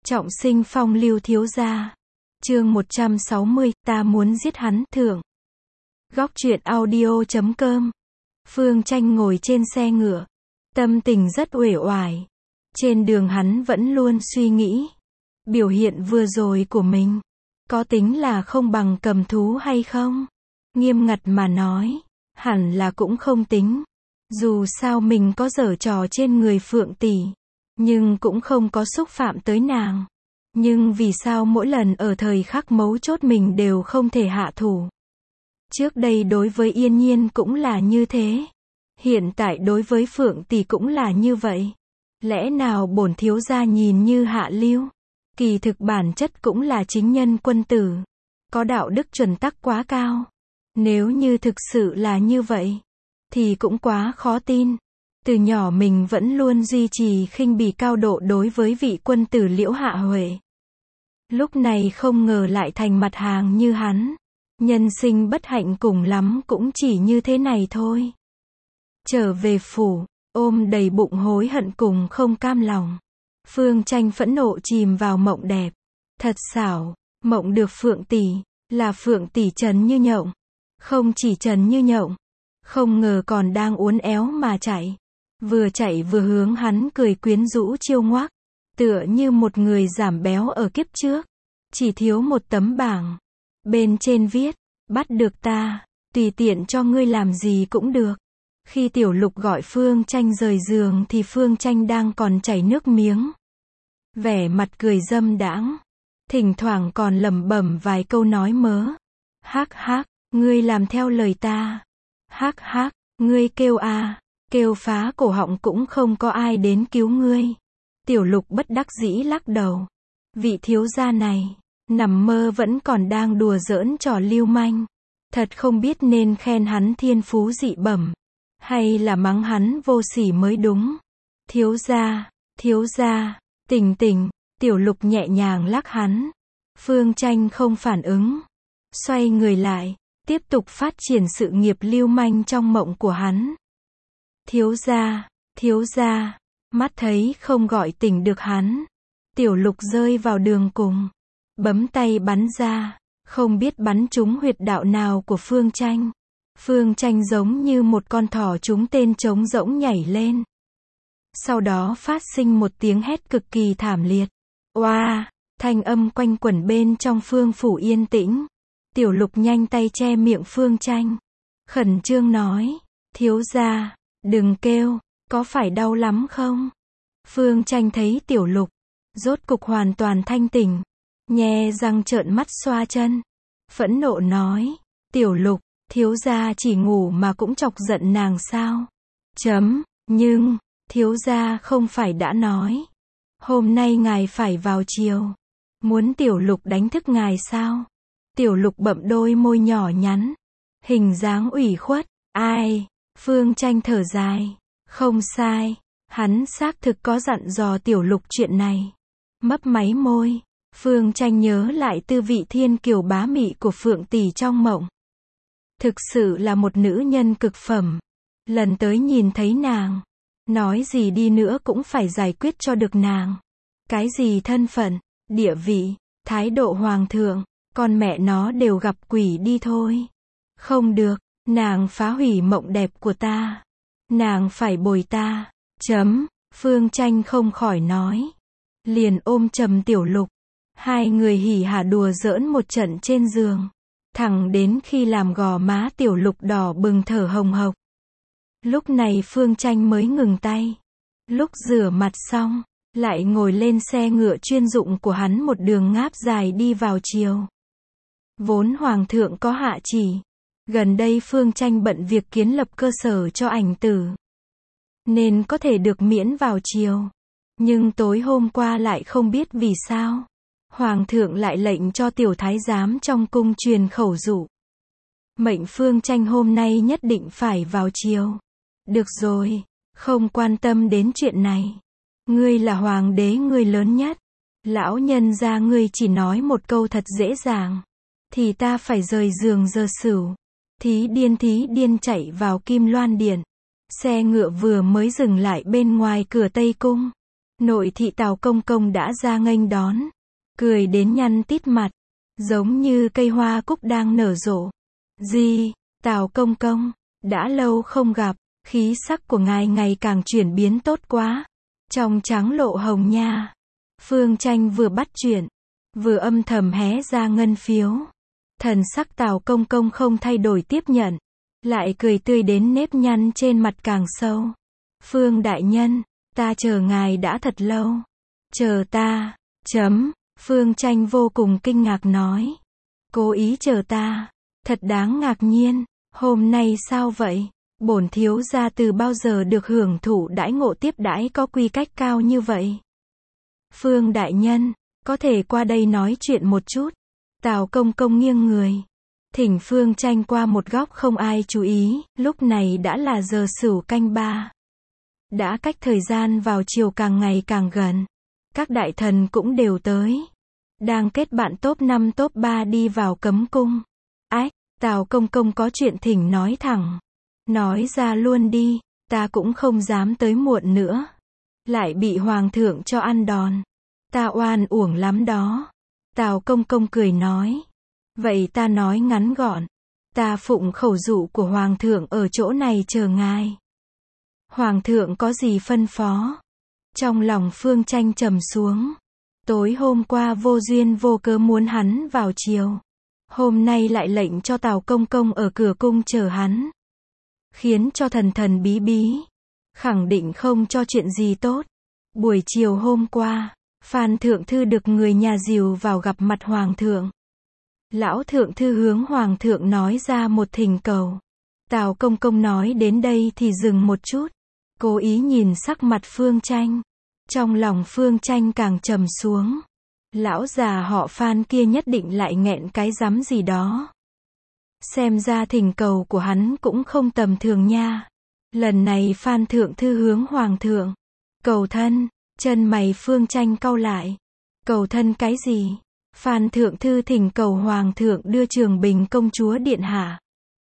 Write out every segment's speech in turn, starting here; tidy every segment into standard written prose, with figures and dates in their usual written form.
Trọng sinh phong lưu thiếu gia. Chương 160, ta muốn giết hắn, thượng. Góc truyện audio.com. Phương Tranh ngồi trên xe ngựa, tâm tình rất uể oải. Trên đường hắn vẫn luôn suy nghĩ, biểu hiện vừa rồi của mình, có tính là không bằng cầm thú hay không? Nghiêm ngặt mà nói, hẳn là cũng không tính. Dù sao mình có giở trò trên người Phượng tỷ, nhưng cũng không có xúc phạm tới nàng. Nhưng vì sao mỗi lần ở thời khắc mấu chốt mình đều không thể hạ thủ? Trước đây đối với Yên Nhiên cũng là như thế. Hiện tại đối với Phượng tỷ cũng là như vậy. Lẽ nào bổn thiếu gia nhìn như hạ lưu? Kỳ thực bản chất cũng là chính nhân quân tử. Có đạo đức chuẩn tắc quá cao. Nếu như thực sự là như vậy, thì cũng quá khó tin. Từ nhỏ mình vẫn luôn duy trì khinh bỉ cao độ đối với vị quân tử Liễu Hạ Huệ. Lúc này không ngờ lại thành mặt hàng như hắn. Nhân sinh bất hạnh cùng lắm cũng chỉ như thế này thôi. Trở về phủ, ôm đầy bụng hối hận cùng không cam lòng. Phương Tranh phẫn nộ chìm vào mộng đẹp. Thật xảo, mộng được Phượng tỷ, là Phượng tỷ trần như nhộng. Không chỉ trần như nhộng, không ngờ còn đang uốn éo mà chạy. Vừa chạy vừa hướng hắn cười quyến rũ chiêu ngoác. Tựa như một người giảm béo ở kiếp trước. Chỉ thiếu một tấm bảng. Bên trên viết, bắt được ta, tùy tiện cho ngươi làm gì cũng được. Khi Tiểu Lục gọi Phương Tranh rời giường thì Phương Tranh đang còn chảy nước miếng. Vẻ mặt cười dâm đãng. Thỉnh thoảng còn lẩm bẩm vài câu nói mớ. Hắc hắc, ngươi làm theo lời ta. Hắc hắc, ngươi kêu à, kêu phá cổ họng cũng không có ai đến cứu ngươi. Tiểu Lục bất đắc dĩ lắc đầu. Vị thiếu gia này, nằm mơ vẫn còn đang đùa giỡn trò lưu manh. Thật không biết nên khen hắn thiên phú dị bẩm, hay là mắng hắn vô sỉ mới đúng. Thiếu gia, tỉnh tỉnh, Tiểu Lục nhẹ nhàng lắc hắn. Phương Tranh không phản ứng. Xoay người lại, tiếp tục phát triển sự nghiệp lưu manh trong mộng của hắn. Thiếu gia, mắt thấy không gọi tỉnh được hắn. Tiểu Lục rơi vào đường cùng. Bấm tay bắn ra, không biết bắn trúng huyệt đạo nào của Phương Tranh. Phương Tranh giống như một con thỏ trúng tên trống rỗng nhảy lên. Sau đó phát sinh một tiếng hét cực kỳ thảm liệt. Oa, thanh âm quanh quẩn bên trong Phương phủ yên tĩnh. Tiểu Lục nhanh tay che miệng Phương Tranh. Khẩn trương nói, thiếu gia, đừng kêu, có phải đau lắm không? Phương Tranh thấy Tiểu Lục rốt cục hoàn toàn thanh tỉnh, nhe răng trợn mắt xoa chân, phẫn nộ nói, Tiểu Lục, thiếu gia chỉ ngủ mà cũng chọc giận nàng sao? Nhưng, thiếu gia không phải đã nói, hôm nay ngài phải vào chiều, muốn Tiểu Lục đánh thức ngài sao? Tiểu Lục bậm đôi môi nhỏ nhắn, hình dáng ủy khuất, ai? Phương Tranh thở dài, không sai, hắn xác thực có dặn dò Tiểu Lục chuyện này. Mấp máy môi, Phương Tranh nhớ lại tư vị thiên kiều bá mị của Phượng tỷ trong mộng. Thực sự là một nữ nhân cực phẩm. Lần tới nhìn thấy nàng, nói gì đi nữa cũng phải giải quyết cho được nàng. Cái gì thân phận, địa vị, thái độ hoàng thượng, con mẹ nó đều gặp quỷ đi thôi. Không được, nàng phá hủy mộng đẹp của ta. Nàng phải bồi ta. Phương Tranh không khỏi nói. Liền ôm chầm Tiểu Lục. Hai người hỉ hả đùa giỡn một trận trên giường. Thẳng đến khi làm gò má Tiểu Lục đỏ bừng thở hồng hộc. Lúc này Phương Tranh mới ngừng tay. Lúc rửa mặt xong, lại ngồi lên xe ngựa chuyên dụng của hắn một đường ngáp dài đi vào chiều. Vốn Hoàng thượng có hạ chỉ. Gần đây Phương Tranh bận việc kiến lập cơ sở cho ảnh tử, nên có thể được miễn vào chiều. Nhưng tối hôm qua lại không biết vì sao, Hoàng thượng lại lệnh cho tiểu thái giám trong cung truyền khẩu dụ. Mệnh Phương Tranh hôm nay nhất định phải vào chiều. Được rồi, không quan tâm đến chuyện này. Ngươi là hoàng đế ngươi lớn nhất. Lão nhân gia ngươi chỉ nói một câu thật dễ dàng, thì ta phải rời giường giờ sửu. Thí điên chạy vào Kim Loan Điện. Xe ngựa vừa mới dừng lại bên ngoài cửa Tây Cung. Nội thị Tào Công Công đã ra nghênh đón, cười đến nhăn tít mặt, giống như cây hoa cúc đang nở rộ. Gì, Tào Công Công, đã lâu không gặp, khí sắc của ngài ngày càng chuyển biến tốt quá, trong trắng lộ hồng nha. Phương Tranh vừa bắt chuyện, vừa âm thầm hé ra ngân phiếu. Thần sắc Tào Công Công không thay đổi tiếp nhận, lại cười tươi đến nếp nhăn trên mặt càng sâu. Phương đại nhân, ta chờ ngài đã thật lâu. Chờ ta, Phương Tranh vô cùng kinh ngạc nói. Cố ý chờ ta, thật đáng ngạc nhiên, hôm nay sao vậy? Bổn thiếu gia từ bao giờ được hưởng thụ đãi ngộ tiếp đãi có quy cách cao như vậy? Phương đại nhân, có thể qua đây nói chuyện một chút. Tào Công Công nghiêng người, thỉnh Phương Tranh qua một góc không ai chú ý, lúc này đã là giờ Sửu canh 3. Đã cách thời gian vào chiều càng ngày càng gần. Các đại thần cũng đều tới. Đang kết bạn top 5 top 3 đi vào cấm cung. Ách, Tào Công Công có chuyện thỉnh nói thẳng. Nói ra luôn đi, ta cũng không dám tới muộn nữa. Lại bị hoàng thượng cho ăn đòn. Ta oan uổng lắm đó. Tào Công Công cười nói. Vậy ta nói ngắn gọn. Ta phụng khẩu dụ của hoàng thượng ở chỗ này chờ ngài. Hoàng thượng có gì phân phó? Trong lòng Phương Tranh trầm xuống. Tối hôm qua vô duyên vô cớ muốn hắn vào chiều. Hôm nay lại lệnh cho Tào Công Công ở cửa cung chờ hắn. Khiến cho thần thần bí bí. Khẳng định không cho chuyện gì tốt. Buổi chiều hôm qua, Phan Thượng Thư được người nhà dìu vào gặp mặt Hoàng thượng. Lão Thượng Thư hướng Hoàng thượng nói ra một thỉnh cầu. Tào Công Công nói đến đây thì dừng một chút. Cố ý nhìn sắc mặt Phương Tranh. Trong lòng Phương Tranh càng trầm xuống. Lão già họ Phan kia nhất định lại nghẹn cái rắm gì đó. Xem ra thỉnh cầu của hắn cũng không tầm thường nha. Lần này Phan Thượng Thư hướng Hoàng thượng. Cầu thân, chân mày Phương Tranh cau lại. Cầu thân cái gì? Phan Thượng Thư thỉnh cầu Hoàng thượng đưa Trường Bình công chúa điện hạ.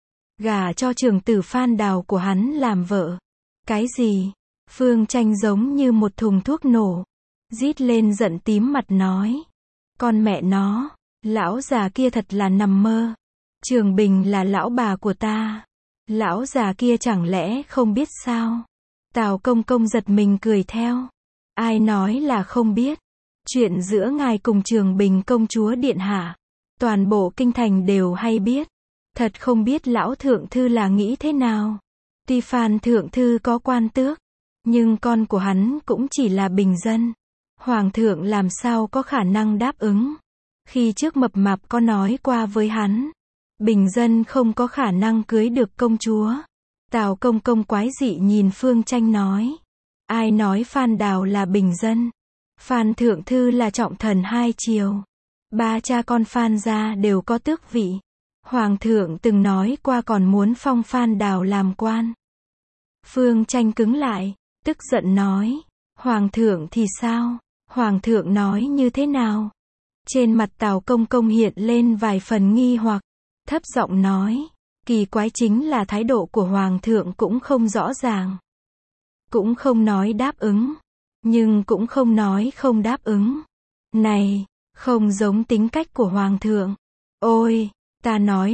Gả cho trưởng tử Phan Đào của hắn làm vợ. Cái gì? Phương Tranh giống như một thùng thuốc nổ. Rít lên giận tím mặt nói. Con mẹ nó, lão già kia thật là nằm mơ. Trường Bình là lão bà của ta. Lão già kia chẳng lẽ không biết sao? Tào Công Công giật mình cười theo. Ai nói là không biết? Chuyện giữa ngài cùng Trường Bình công chúa điện hạ. Toàn bộ kinh thành đều hay biết. Thật không biết lão thượng thư là nghĩ thế nào. Tuy Phan Thượng Thư có quan tước, nhưng con của hắn cũng chỉ là bình dân. Hoàng thượng làm sao có khả năng đáp ứng. Khi trước Mập Mạp có nói qua với hắn, bình dân không có khả năng cưới được công chúa. Tào Công Công quái dị nhìn Phương Tranh nói. Ai nói Phan Đào là bình dân? Phan Thượng Thư là trọng thần hai triều. Ba cha con Phan gia đều có tước vị. Hoàng thượng từng nói qua còn muốn phong Phan Đào làm quan. Phương Tranh cứng lại, tức giận nói. Hoàng thượng thì sao? Hoàng thượng nói như thế nào? Trên mặt Tào Công Công hiện lên vài phần nghi hoặc, thấp giọng nói. Kỳ quái chính là thái độ của Hoàng thượng cũng không rõ ràng. Cũng không nói đáp ứng, nhưng cũng không nói không đáp ứng. Này, không giống tính cách của Hoàng thượng. Ôi, ta nói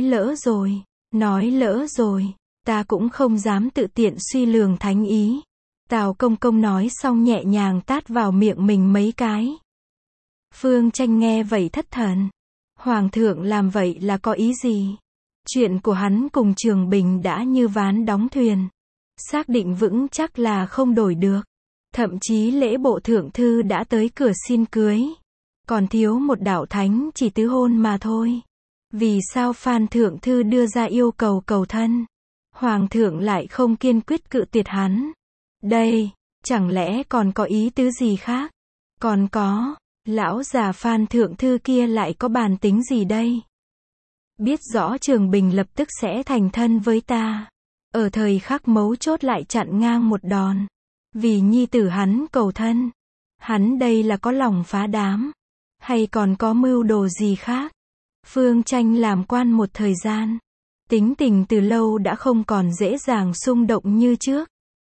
lỡ rồi, ta cũng không dám tự tiện suy lường thánh ý. Tào Công Công nói xong nhẹ nhàng tát vào miệng mình mấy cái. Phương Tranh nghe vậy thất thần. Hoàng thượng làm vậy là có ý gì? Chuyện của hắn cùng Trường Bình đã như ván đóng thuyền. Xác định vững chắc là không đổi được. Thậm chí lễ bộ thượng thư đã tới cửa xin cưới. Còn thiếu một đạo thánh chỉ tứ hôn mà thôi. Vì sao Phan Thượng Thư đưa ra yêu cầu cầu thân? Hoàng thượng lại không kiên quyết cự tuyệt hắn. Đây, chẳng lẽ còn có ý tứ gì khác? Còn có, lão già Phan Thượng Thư kia lại có bàn tính gì đây? Biết rõ Trường Bình lập tức sẽ thành thân với ta. Ở thời khắc mấu chốt lại chặn ngang một đòn. Vì nhi tử hắn cầu thân. Hắn đây là có lòng phá đám. Hay còn có mưu đồ gì khác? Phương Tranh làm quan một thời gian. Tính tình từ lâu đã không còn dễ dàng xung động như trước.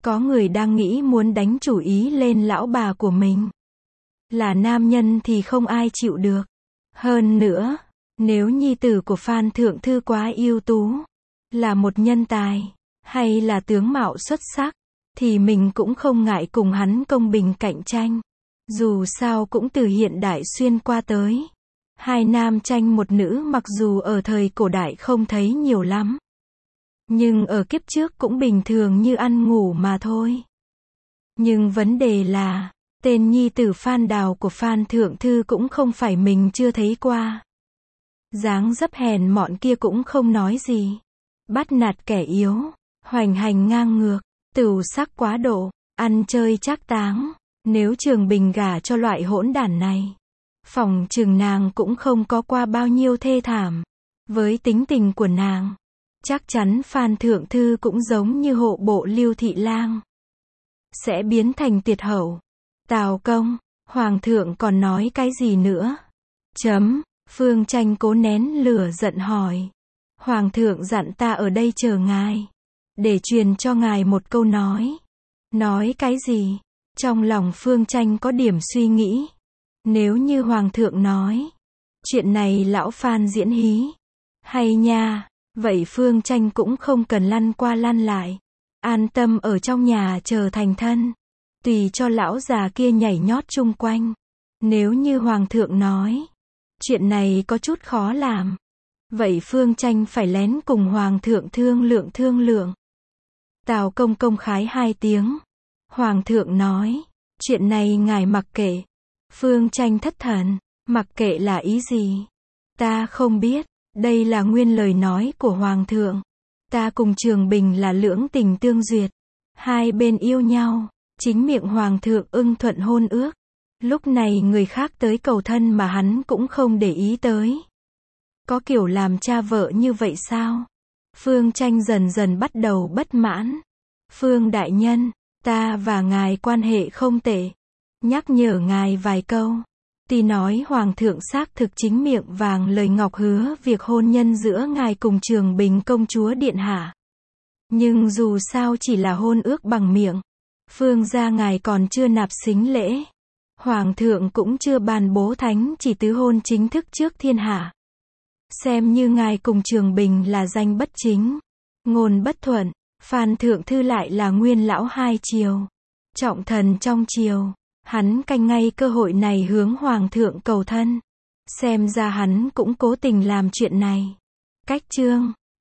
Có người đang nghĩ muốn đánh chủ ý lên lão bà của mình. Là nam nhân thì không ai chịu được. Hơn nữa, nếu nhi tử của Phan Thượng Thư quá ưu tú, là một nhân tài, hay là tướng mạo xuất sắc, thì mình cũng không ngại cùng hắn công bình cạnh tranh. Dù sao cũng từ hiện đại xuyên qua tới. Hai nam tranh một nữ mặc dù ở thời cổ đại không thấy nhiều lắm. Nhưng ở kiếp trước cũng bình thường như ăn ngủ mà thôi. Nhưng vấn đề là, tên nhi tử Phan Đào của Phan Thượng Thư cũng không phải mình chưa thấy qua. Dáng dấp hèn mọn kia cũng không nói gì. Bắt nạt kẻ yếu, hoành hành ngang ngược, tửu sắc quá độ, ăn chơi trác táng. Nếu Trường Bình gả cho loại hỗn đản này, phỏng chừng nàng cũng không có qua bao nhiêu thê thảm. Với tính tình của nàng, chắc chắn Phan Thượng Thư cũng giống như hộ bộ Lưu Thị Lang, sẽ biến thành tiệt hậu. Tào công, Hoàng thượng còn nói cái gì nữa? Phương Tranh cố nén lửa giận hỏi. Hoàng thượng dặn ta ở đây chờ ngài, để truyền cho ngài một câu nói. Nói cái gì? Trong lòng Phương Tranh có điểm suy nghĩ. Nếu như Hoàng thượng nói, chuyện này lão Phan diễn hí, hay nha, vậy Phương Tranh cũng không cần lăn qua lăn lại. An tâm ở trong nhà chờ thành thân. Tùy cho lão già kia nhảy nhót chung quanh. Nếu như Hoàng thượng nói, chuyện này có chút khó làm, vậy Phương Tranh phải lén cùng Hoàng thượng thương lượng. Tào công công khái 2 tiếng. Hoàng thượng nói, chuyện này ngài mặc kệ. Phương Tranh thất thần, mặc kệ là ý gì? Ta không biết, đây là nguyên lời nói của Hoàng thượng. Ta cùng Trường Bình là lưỡng tình tương duyệt, hai bên yêu nhau, chính miệng Hoàng thượng ưng thuận hôn ước. Lúc này người khác tới cầu thân mà hắn cũng không để ý tới. Có kiểu làm cha vợ như vậy sao? Phương Tranh dần dần bắt đầu bất mãn. Phương đại nhân, ta và ngài quan hệ không tệ. Nhắc nhở ngài vài câu. Tuy nói Hoàng thượng xác thực chính miệng vàng lời ngọc hứa việc hôn nhân giữa ngài cùng Trường Bình công chúa điện hạ. Nhưng dù sao chỉ là hôn ước bằng miệng. Phương gia ngài còn chưa nạp sính lễ. Hoàng thượng cũng chưa ban bố thánh chỉ tứ hôn chính thức trước thiên hạ. Xem như ngài cùng Trường Bình là danh bất chính, ngôn bất thuận. Phan Thượng Thư lại là nguyên lão hai triều, trọng thần trong triều. Hắn canh ngay cơ hội này hướng Hoàng thượng cầu thân. Xem ra hắn cũng cố tình làm chuyện này. Cách chương